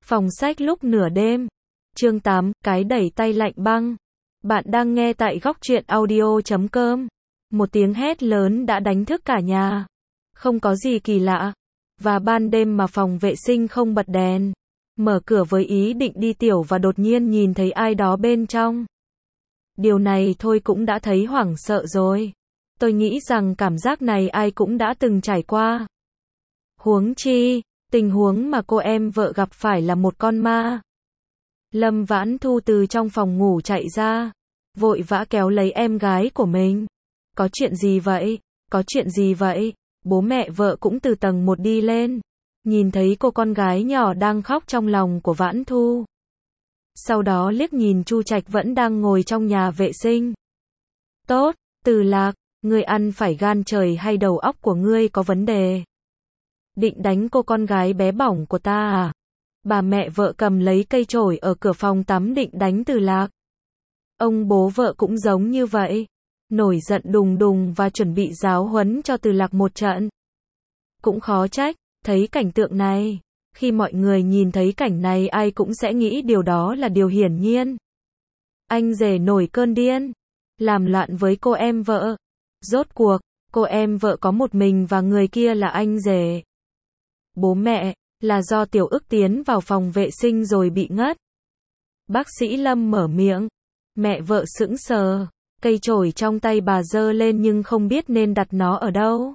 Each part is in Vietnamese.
Phòng sách lúc nửa đêm. Chương 8, cái đẩy tay lạnh băng. Bạn đang nghe tại góc truyện audio.com. Một tiếng hét lớn đã đánh thức cả nhà. Không có gì kỳ lạ. Và ban đêm mà phòng vệ sinh không bật đèn. Mở cửa với ý định đi tiểu và đột nhiên nhìn thấy ai đó bên trong. Điều này thôi cũng đã thấy hoảng sợ rồi. Tôi nghĩ rằng cảm giác này ai cũng đã từng trải qua. Huống chi, tình huống mà cô em vợ gặp phải là một con ma. Lâm Vãn Thu từ trong phòng ngủ chạy ra, vội vã kéo lấy em gái của mình. Có chuyện gì vậy? Có chuyện gì vậy? Bố mẹ vợ cũng từ tầng 1 đi lên, nhìn thấy cô con gái nhỏ đang khóc trong lòng của Vãn Thu. Sau đó liếc nhìn Chu Trạch vẫn đang ngồi trong nhà vệ sinh. Tốt, Từ Lạc, ngươi ăn phải gan trời hay đầu óc của ngươi có vấn đề? Định đánh cô con gái bé bỏng của ta à? Bà mẹ vợ cầm lấy cây chổi ở cửa phòng tắm định đánh Từ Lạc. Ông bố vợ cũng giống như vậy, nổi giận đùng đùng và chuẩn bị giáo huấn cho Từ Lạc một trận. Cũng khó trách, thấy cảnh tượng này, khi mọi người nhìn thấy cảnh này ai cũng sẽ nghĩ điều đó là điều hiển nhiên. Anh rể nổi cơn điên, làm loạn với cô em vợ. Rốt cuộc, cô em vợ có một mình và người kia là anh rể. Bố mẹ, là do Tiểu Ức tiến vào phòng vệ sinh rồi bị ngất. Bác sĩ Lâm mở miệng. Mẹ vợ sững sờ, cây chổi trong tay bà giơ lên nhưng không biết nên đặt nó ở đâu.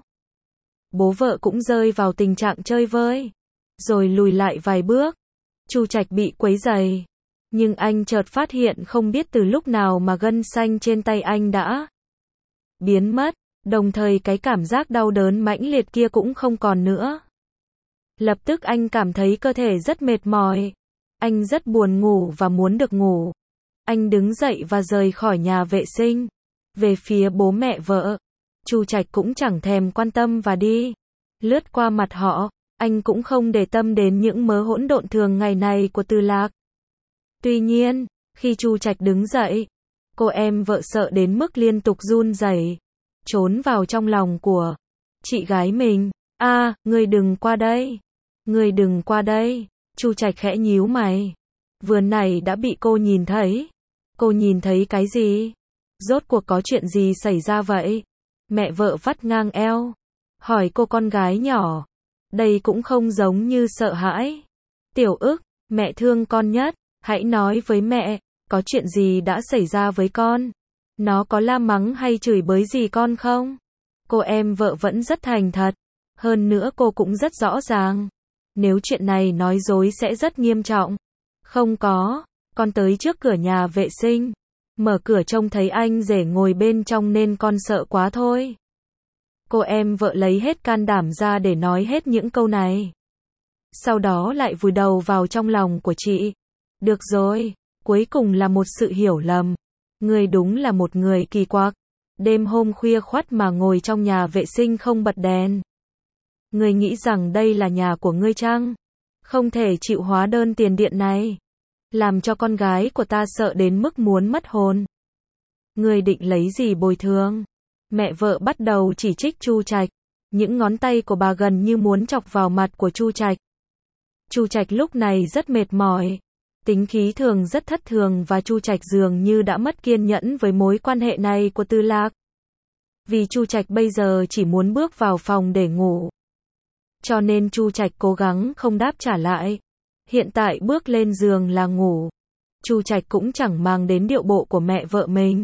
Bố vợ cũng rơi vào tình trạng chơi vơi, rồi lùi lại vài bước. Chu Trạch bị quấy rầy, nhưng anh chợt phát hiện không biết từ lúc nào mà gân xanh trên tay anh đã biến mất, đồng thời cái cảm giác đau đớn mãnh liệt kia cũng không còn nữa. Lập tức anh cảm thấy cơ thể rất mệt mỏi. Anh rất buồn ngủ và muốn được ngủ. Anh đứng dậy và rời khỏi nhà vệ sinh. Về phía bố mẹ vợ, Chu Trạch cũng chẳng thèm quan tâm và đi. Lướt qua mặt họ, anh cũng không để tâm đến những mớ hỗn độn thường ngày này của Từ Lạc. Tuy nhiên, khi Chu Trạch đứng dậy, cô em vợ sợ đến mức liên tục run rẩy, trốn vào trong lòng của chị gái mình. Ngươi đừng qua đây. Ngươi đừng qua đây. Chu Trạch khẽ nhíu mày. Vừa nãy đã bị cô nhìn thấy. Cô nhìn thấy cái gì? Rốt cuộc có chuyện gì xảy ra vậy? Mẹ vợ vắt ngang eo, hỏi cô con gái nhỏ. Đây cũng không giống như sợ hãi. Tiểu Ức, mẹ thương con nhất. Hãy nói với mẹ, có chuyện gì đã xảy ra với con? Nó có la mắng hay chửi bới gì con không? Cô em vợ vẫn rất thành thật. Hơn nữa cô cũng rất rõ ràng. Nếu chuyện này nói dối sẽ rất nghiêm trọng. Không có, con tới trước cửa nhà vệ sinh. Mở cửa trông thấy anh rể ngồi bên trong nên con sợ quá thôi. Cô em vợ lấy hết can đảm ra để nói hết những câu này. Sau đó lại vùi đầu vào trong lòng của chị. Được rồi, cuối cùng là một sự hiểu lầm. Ngươi đúng là một người kỳ quặc. Đêm hôm khuya khoắt mà ngồi trong nhà vệ sinh không bật đèn. Ngươi nghĩ rằng đây là nhà của ngươi chăng? Không thể chịu hóa đơn tiền điện này. Làm cho con gái của ta sợ đến mức muốn mất hồn. Ngươi định lấy gì bồi thường? Mẹ vợ bắt đầu chỉ trích Chu Trạch. Những ngón tay của bà gần như muốn chọc vào mặt của Chu Trạch. Chu Trạch lúc này rất mệt mỏi. Tính khí thường rất thất thường và Chu Trạch dường như đã mất kiên nhẫn với mối quan hệ này của Từ Lạc. Vì Chu Trạch bây giờ chỉ muốn bước vào phòng để ngủ. Cho nên Chu Trạch cố gắng không đáp trả lại. Hiện tại bước lên giường là ngủ. Chu Trạch cũng chẳng mang đến điệu bộ của mẹ vợ mình.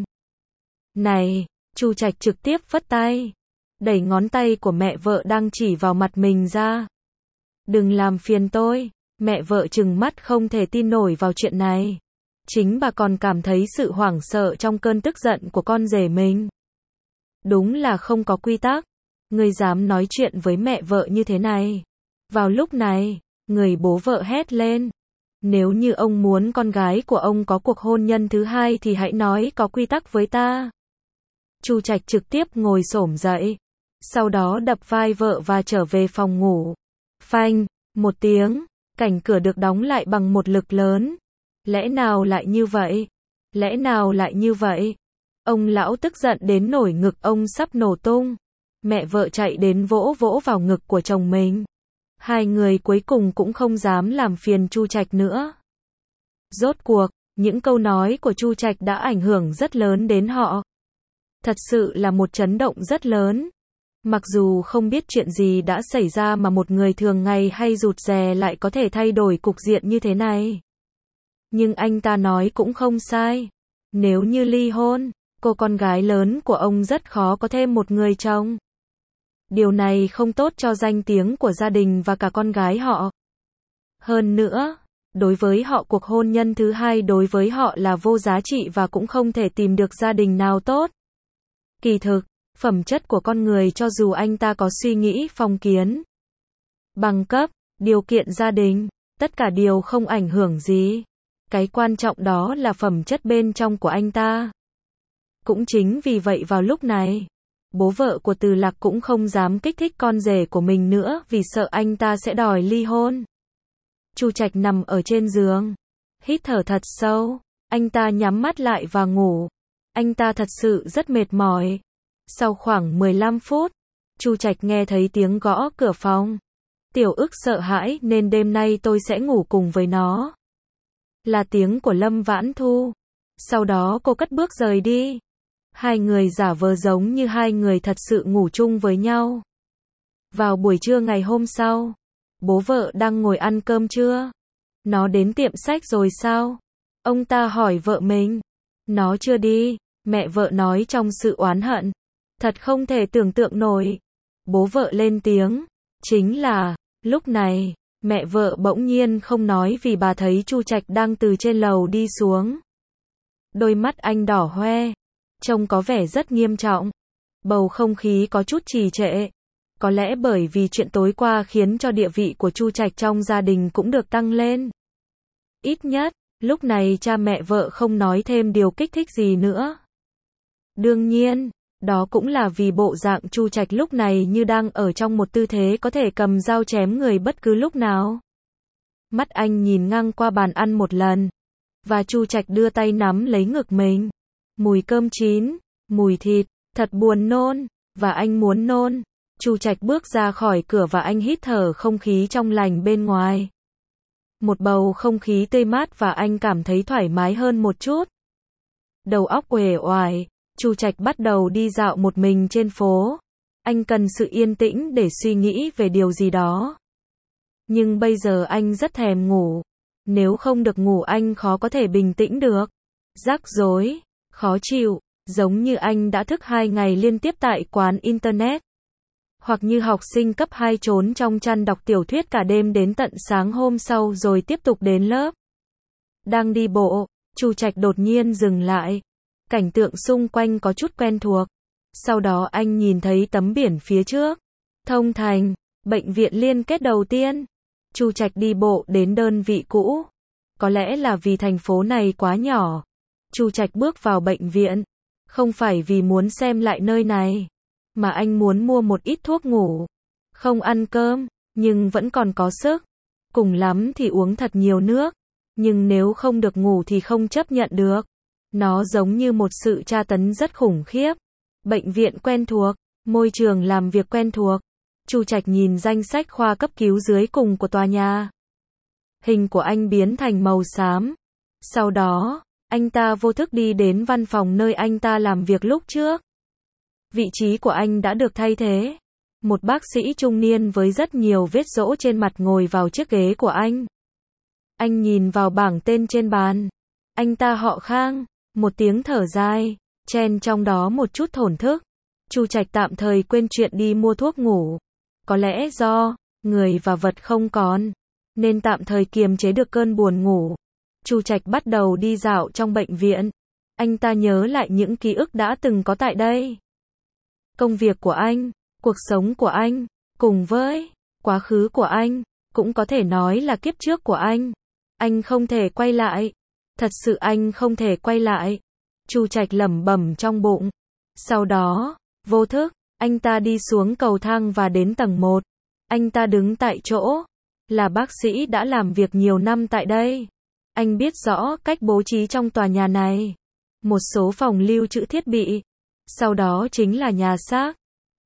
Này, Chu Trạch trực tiếp phất tay, đẩy ngón tay của mẹ vợ đang chỉ vào mặt mình ra. Đừng làm phiền tôi. Mẹ vợ trừng mắt không thể tin nổi vào chuyện này. Chính bà còn cảm thấy sự hoảng sợ trong cơn tức giận của con rể mình. Đúng là không có quy tắc. Ngươi dám nói chuyện với mẹ vợ như thế này. Vào lúc này, người bố vợ hét lên. Nếu như ông muốn con gái của ông có cuộc hôn nhân thứ hai thì hãy nói có quy tắc với ta. Chu Trạch trực tiếp ngồi xổm dậy. Sau đó đập vai vợ và trở về phòng ngủ. Phanh, một tiếng, cảnh cửa được đóng lại bằng một lực lớn. Lẽ nào lại như vậy? Lẽ nào lại như vậy? Ông lão tức giận đến nổi ngực ông sắp nổ tung. Mẹ vợ chạy đến vỗ vỗ vào ngực của chồng mình. Hai người cuối cùng cũng không dám làm phiền Chu Trạch nữa. Rốt cuộc, những câu nói của Chu Trạch đã ảnh hưởng rất lớn đến họ. Thật sự là một chấn động rất lớn. Mặc dù không biết chuyện gì đã xảy ra mà một người thường ngày hay rụt rè lại có thể thay đổi cục diện như thế này. Nhưng anh ta nói cũng không sai. Nếu như ly hôn, cô con gái lớn của ông rất khó có thêm một người chồng. Điều này không tốt cho danh tiếng của gia đình và cả con gái họ. Hơn nữa, đối với họ cuộc hôn nhân thứ hai đối với họ là vô giá trị và cũng không thể tìm được gia đình nào tốt. Kỳ thực, phẩm chất của con người cho dù anh ta có suy nghĩ phong kiến, bằng cấp, điều kiện gia đình, tất cả đều không ảnh hưởng gì. Cái quan trọng đó là phẩm chất bên trong của anh ta. Cũng chính vì vậy vào lúc này, bố vợ của Từ Lạc cũng không dám kích thích con rể của mình nữa vì sợ anh ta sẽ đòi ly hôn. Chu Trạch nằm ở trên giường, hít thở thật sâu, anh ta nhắm mắt lại và ngủ. Anh ta thật sự rất mệt mỏi. Sau khoảng 15 phút, Chu Trạch nghe thấy tiếng gõ cửa phòng. Tiểu Ức sợ hãi nên đêm nay tôi sẽ ngủ cùng với nó. Là tiếng của Lâm Vãn Thu. Sau đó cô cất bước rời đi. Hai người giả vờ giống như hai người thật sự ngủ chung với nhau. Vào buổi trưa ngày hôm sau, bố vợ đang ngồi ăn cơm trưa. Nó đến tiệm sách rồi sao? Ông ta hỏi vợ mình. Nó chưa đi, mẹ vợ nói trong sự oán hận. Thật không thể tưởng tượng nổi. Bố vợ lên tiếng. Chính là, lúc này, mẹ vợ bỗng nhiên không nói vì bà thấy Chu Trạch đang từ trên lầu đi xuống. Đôi mắt anh đỏ hoe, trông có vẻ rất nghiêm trọng. Bầu không khí có chút trì trệ. Có lẽ bởi vì chuyện tối qua khiến cho địa vị của Chu Trạch trong gia đình cũng được tăng lên. Ít nhất, lúc này cha mẹ vợ không nói thêm điều kích thích gì nữa. Đương nhiên, đó cũng là vì bộ dạng Chu Trạch lúc này như đang ở trong một tư thế có thể cầm dao chém người bất cứ lúc nào. Mắt anh nhìn ngang qua bàn ăn một lần, và Chu Trạch đưa tay nắm lấy ngực mình. Mùi cơm chín, mùi thịt, thật buồn nôn, và anh muốn nôn. Chu Trạch bước ra khỏi cửa và anh hít thở không khí trong lành bên ngoài. Một bầu không khí tươi mát và anh cảm thấy thoải mái hơn một chút. Đầu óc uể oải, Chu Trạch bắt đầu đi dạo một mình trên phố. Anh cần sự yên tĩnh để suy nghĩ về điều gì đó. Nhưng bây giờ anh rất thèm ngủ. Nếu không được ngủ anh khó có thể bình tĩnh được. Rắc rối, khó chịu, giống như anh đã thức 2 ngày liên tiếp tại quán internet. Hoặc như học sinh cấp 2 trốn trong chăn đọc tiểu thuyết cả đêm đến tận sáng hôm sau rồi tiếp tục đến lớp. Đang đi bộ, Chu Trạch đột nhiên dừng lại. Cảnh tượng xung quanh có chút quen thuộc. Sau đó anh nhìn thấy tấm biển phía trước. Thông Thành, bệnh viện liên kết đầu tiên. Chu Trạch đi bộ đến đơn vị cũ. Có lẽ là vì thành phố này quá nhỏ. Chu Trạch bước vào bệnh viện. Không phải vì muốn xem lại nơi này, mà anh muốn mua một ít thuốc ngủ. Không ăn cơm, nhưng vẫn còn có sức. Cùng lắm thì uống thật nhiều nước. Nhưng nếu không được ngủ thì không chấp nhận được. Nó giống như một sự tra tấn rất khủng khiếp. Bệnh viện quen thuộc, môi trường làm việc quen thuộc. Chu Trạch nhìn danh sách khoa cấp cứu dưới cùng của tòa nhà. Hình của anh biến thành màu xám. Sau đó, anh ta vô thức đi đến văn phòng nơi anh ta làm việc lúc trước. Vị trí của anh đã được thay thế. Một bác sĩ trung niên với rất nhiều vết rỗ trên mặt ngồi vào chiếc ghế của anh. Anh nhìn vào bảng tên trên bàn. Anh ta họ Khang. Một tiếng thở dài, chen trong đó một chút thổn thức. Chu Trạch tạm thời quên chuyện đi mua thuốc ngủ. Có lẽ do người và vật không còn, nên tạm thời kiềm chế được cơn buồn ngủ. Chu Trạch bắt đầu đi dạo trong bệnh viện. Anh ta nhớ lại những ký ức đã từng có tại đây. Công việc của anh, cuộc sống của anh, cùng với quá khứ của anh, cũng có thể nói là kiếp trước của anh. Anh không thể quay lại. Thật sự anh không thể quay lại. Chu Trạch lẩm bẩm trong bụng. Sau đó, vô thức, anh ta đi xuống cầu thang và đến tầng 1. Anh ta đứng tại chỗ. Là bác sĩ đã làm việc nhiều năm tại đây. Anh biết rõ cách bố trí trong tòa nhà này. Một số phòng lưu trữ thiết bị. Sau đó chính là nhà xác.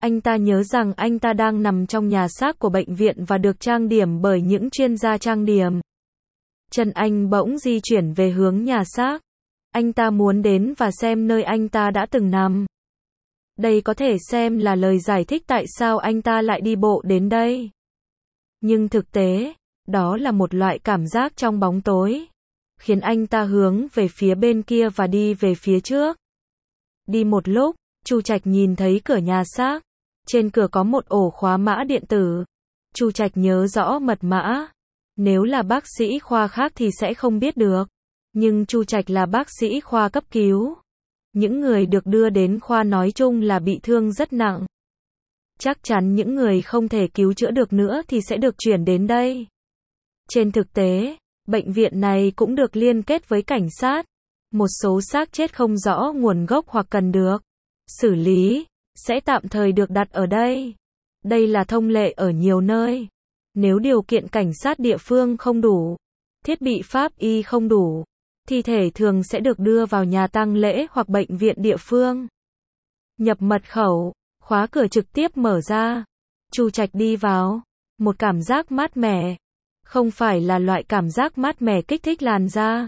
Anh ta nhớ rằng anh ta đang nằm trong nhà xác của bệnh viện và được trang điểm bởi những chuyên gia trang điểm. Chân anh bỗng di chuyển về hướng nhà xác. Anh ta muốn đến và xem nơi anh ta đã từng nằm. Đây có thể xem là lời giải thích tại sao anh ta lại đi bộ đến đây. Nhưng thực tế, đó là một loại cảm giác trong bóng tối, khiến anh ta hướng về phía bên kia và đi về phía trước. Đi một lúc, Chu Trạch nhìn thấy cửa nhà xác. Trên cửa có một ổ khóa mã điện tử. Chu Trạch nhớ rõ mật mã. Nếu là bác sĩ khoa khác thì sẽ không biết được. Nhưng Chu Trạch là bác sĩ khoa cấp cứu. Những người được đưa đến khoa nói chung là bị thương rất nặng. Chắc chắn những người không thể cứu chữa được nữa thì sẽ được chuyển đến đây. Trên thực tế, bệnh viện này cũng được liên kết với cảnh sát. Một số xác chết không rõ nguồn gốc hoặc cần được xử lý, sẽ tạm thời được đặt ở đây. Đây là thông lệ ở nhiều nơi. Nếu điều kiện cảnh sát địa phương không đủ, thiết bị pháp y không đủ, thi thể thường sẽ được đưa vào nhà tang lễ hoặc bệnh viện địa phương. Nhập mật khẩu, khóa cửa trực tiếp mở ra. Chu Trạch đi vào. Một cảm giác mát mẻ. Không phải là loại cảm giác mát mẻ kích thích làn da,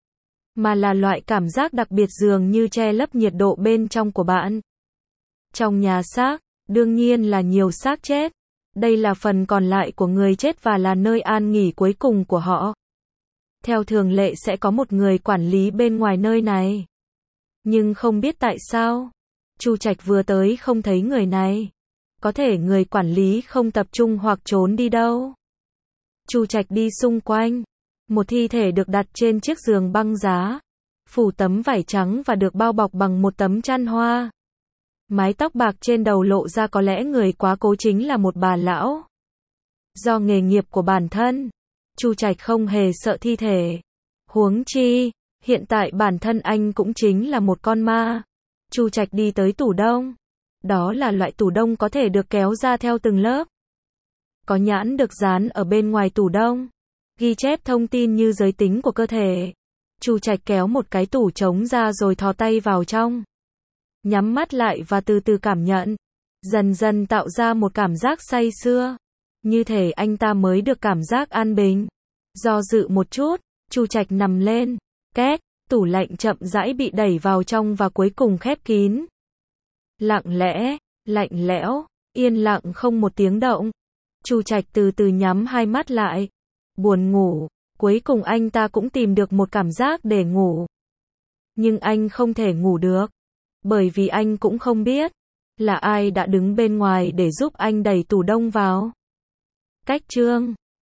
mà là loại cảm giác đặc biệt dường như che lấp nhiệt độ bên trong của bạn. Trong nhà xác, đương nhiên là nhiều xác chết. Đây là phần còn lại của người chết và là nơi an nghỉ cuối cùng của họ. Theo thường lệ sẽ có một người quản lý bên ngoài nơi này. Nhưng không biết tại sao, Chu Trạch vừa tới không thấy người này. Có thể người quản lý không tập trung hoặc trốn đi đâu. Chu Trạch đi xung quanh. Một thi thể được đặt trên chiếc giường băng giá, phủ tấm vải trắng và được bao bọc bằng một tấm chăn hoa. Mái tóc bạc trên đầu lộ ra, có lẽ người quá cố chính là một bà lão. Do nghề nghiệp của bản thân, Chu Trạch không hề sợ thi thể. Huống chi, hiện tại bản thân anh cũng chính là một con ma. Chu Trạch đi tới tủ đông. Đó là loại tủ đông có thể được kéo ra theo từng lớp. Có nhãn được dán ở bên ngoài tủ đông, ghi chép thông tin như giới tính của cơ thể. Chu Trạch kéo một cái tủ trống ra rồi thò tay vào trong. Nhắm mắt lại và từ từ cảm nhận. Dần dần tạo ra một cảm giác say sưa. Như thể anh ta mới được cảm giác an bình. Do dự một chút, Chu Trạch nằm lên. Két, tủ lạnh chậm rãi bị đẩy vào trong và cuối cùng khép kín. Lặng lẽ, lạnh lẽo, yên lặng không một tiếng động. Chu Trạch từ từ nhắm hai mắt lại. Buồn ngủ. Cuối cùng anh ta cũng tìm được một cảm giác để ngủ. Nhưng anh không thể ngủ được. Bởi vì anh cũng không biết là ai đã đứng bên ngoài để giúp anh đẩy tủ đông vào. Cách chương